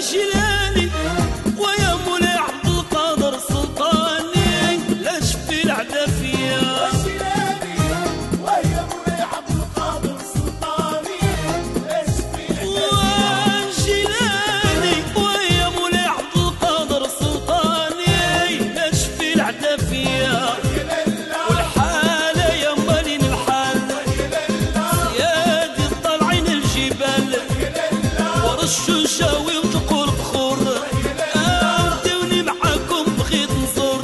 جيلاني ويا مولاي عبد القادر السلطاني لا شفي العدا فيا جيلاني ويا مولاي عبد القادر السلطاني لا شفي جيلاني ويا مولاي عبد القادر السلطاني لا شفي العدا فيا والحالة يا مالين الحال سيادي طالعين الجبال ورشوشاوي وتقول بخور عاودوني معاكم بغيت نزور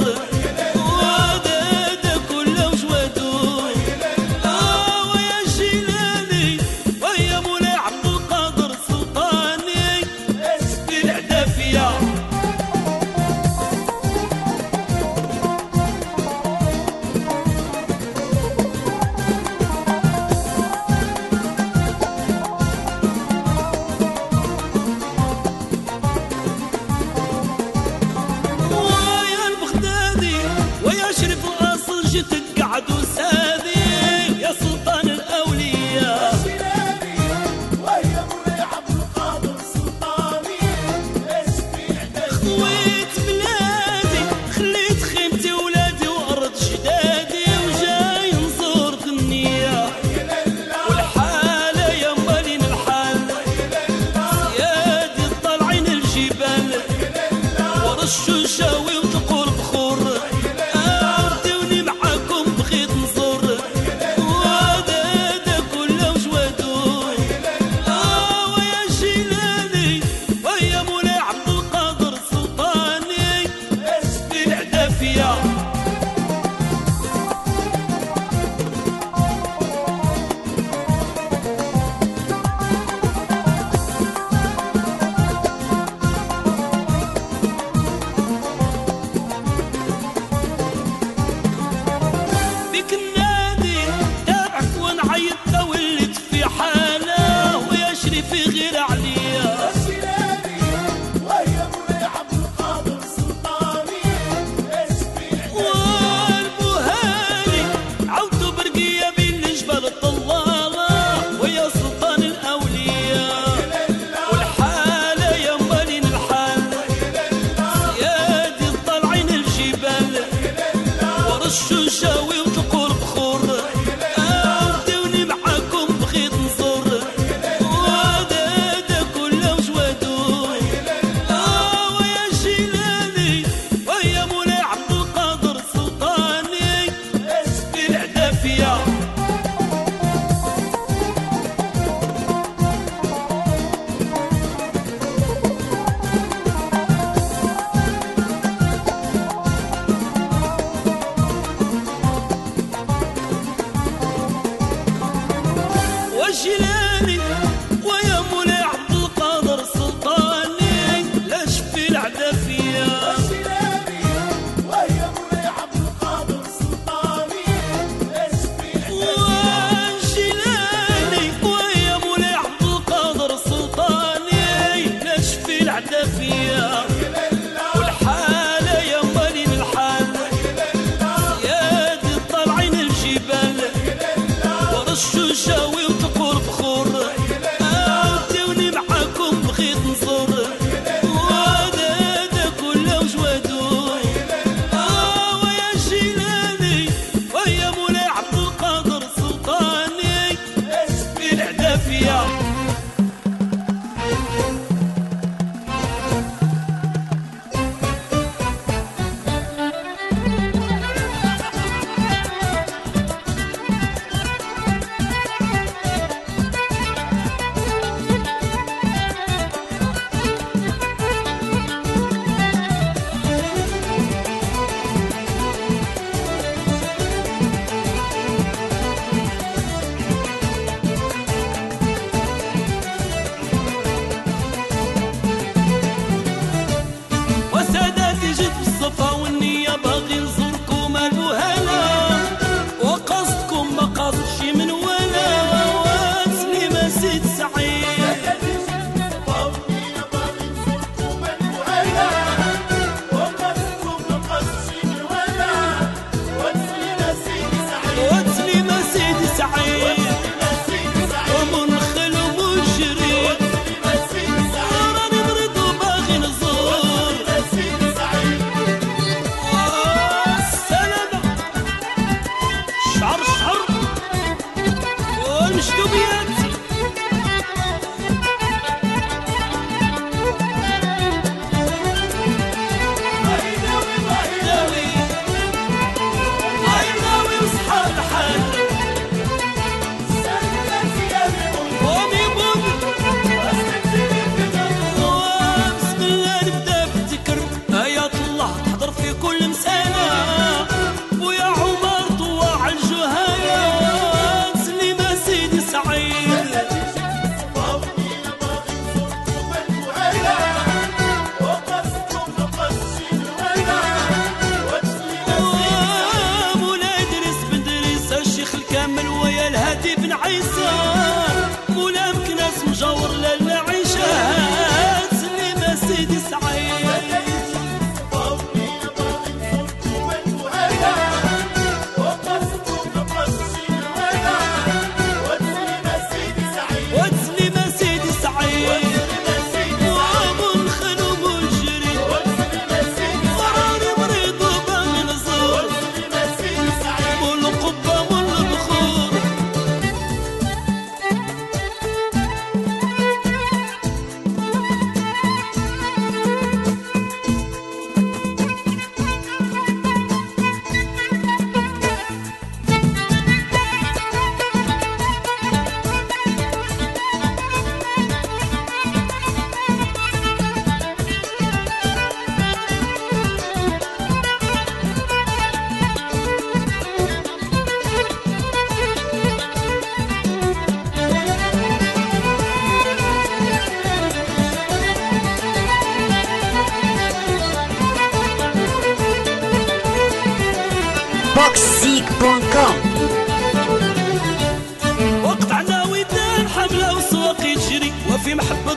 ودادا كله وجوادو ويا جيلاني ويا مولاي عبد القادر السلطاني في العدا فيا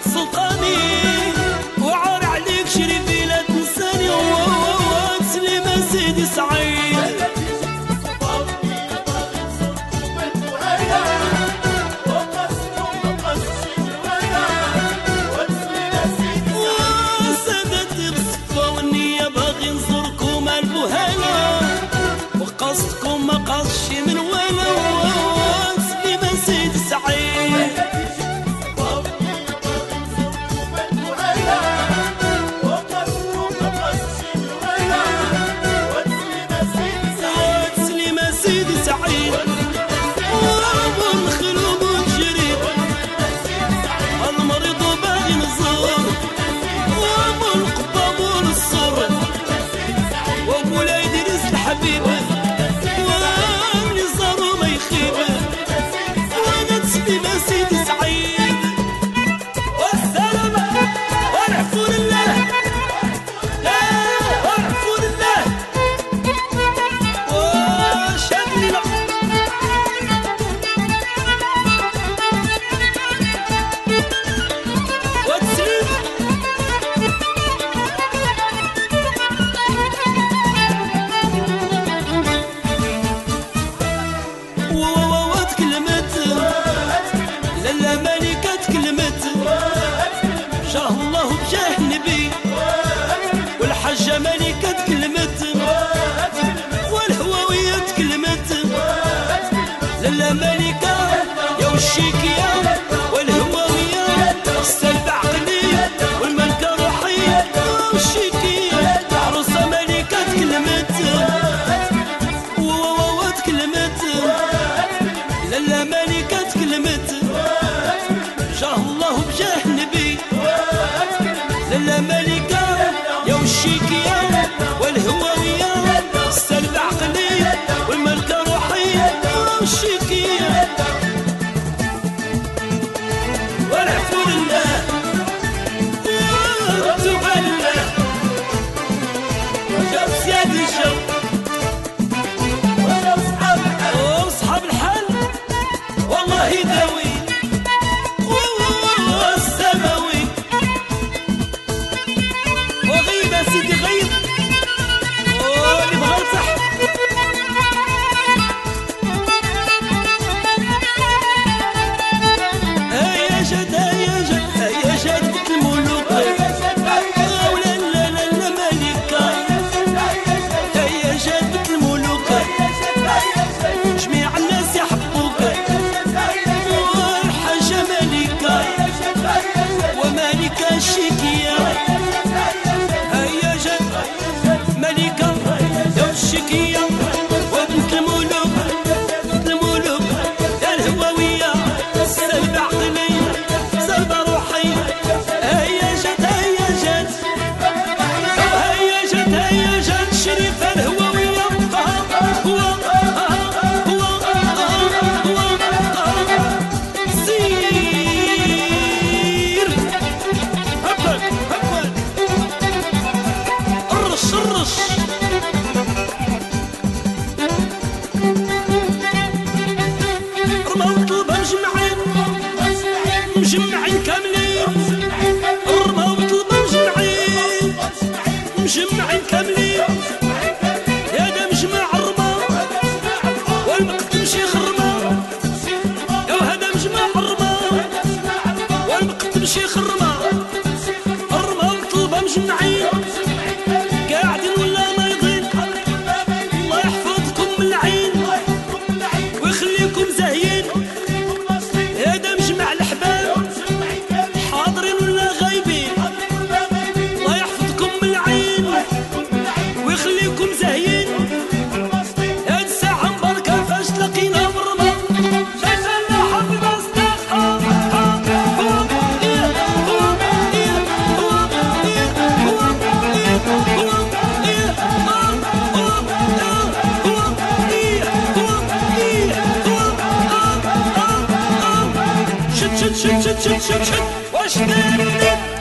سلطاني وعار عليك شريفي لا تنساني وتسليم سيدي سعيد وسادتي بالصفا والنية باغي نزوركم البهالة وقصدكم ما قصش من ولا تسليم سيدي سعيد والحجة ملكة تكلمت والهواوية تكلمت لالا ملكة يا والشيكية والهواوية السلب عقلية والملكة روحية والشيكية عروسة ملكة تكلمت تكلمت لالا ملكة تكلمت جاه الله بجاه نبي لالا ملكة يا والشيكية والهواوية السلب عقلية والملكة روحية والشيكية والعفو لله والتوبة لله جاب سيادي الجو وصحاب الحال والله يداوي والسماوي وغيب سيدي غيب واللي بغى يصح هيا جد هيا جد هيا جد بنت الملوك ولا لا لا لا ملكة هيا جد بنت الملوك جميع الناس يحبوك والحاجة ملكة وملكة الشيكية هيا جد ملكة يا الشيكية وبنت الملوك بنت الملوك يا الهواوية سلبة عقلية سلبة روحية هيا جد هيا جد هيا جد هيا جد شريفة الهواوية سير هبك هبك الرش الرش رماو طلبة مجمعين مجمعين كاملين رماو طلبة مجمعين مجمعين كاملين يا دا مجمع الرما والمقدم شيخ الرما يا هذا مجمع الرما والمقدم شيخ الرما الرما والطلبة مجمعين قاعدين ولا نايضين الله يحفظكم من العين ويخليكم زاهيين يا دا مجمع الأحباب حاضرين ولا غايبين الله يحفظكم من العين ويخليكم زاهيين هاد الساعة مباركة فاش تلاقينا بالرما شاشنا حبيبة صداقة شد واش داير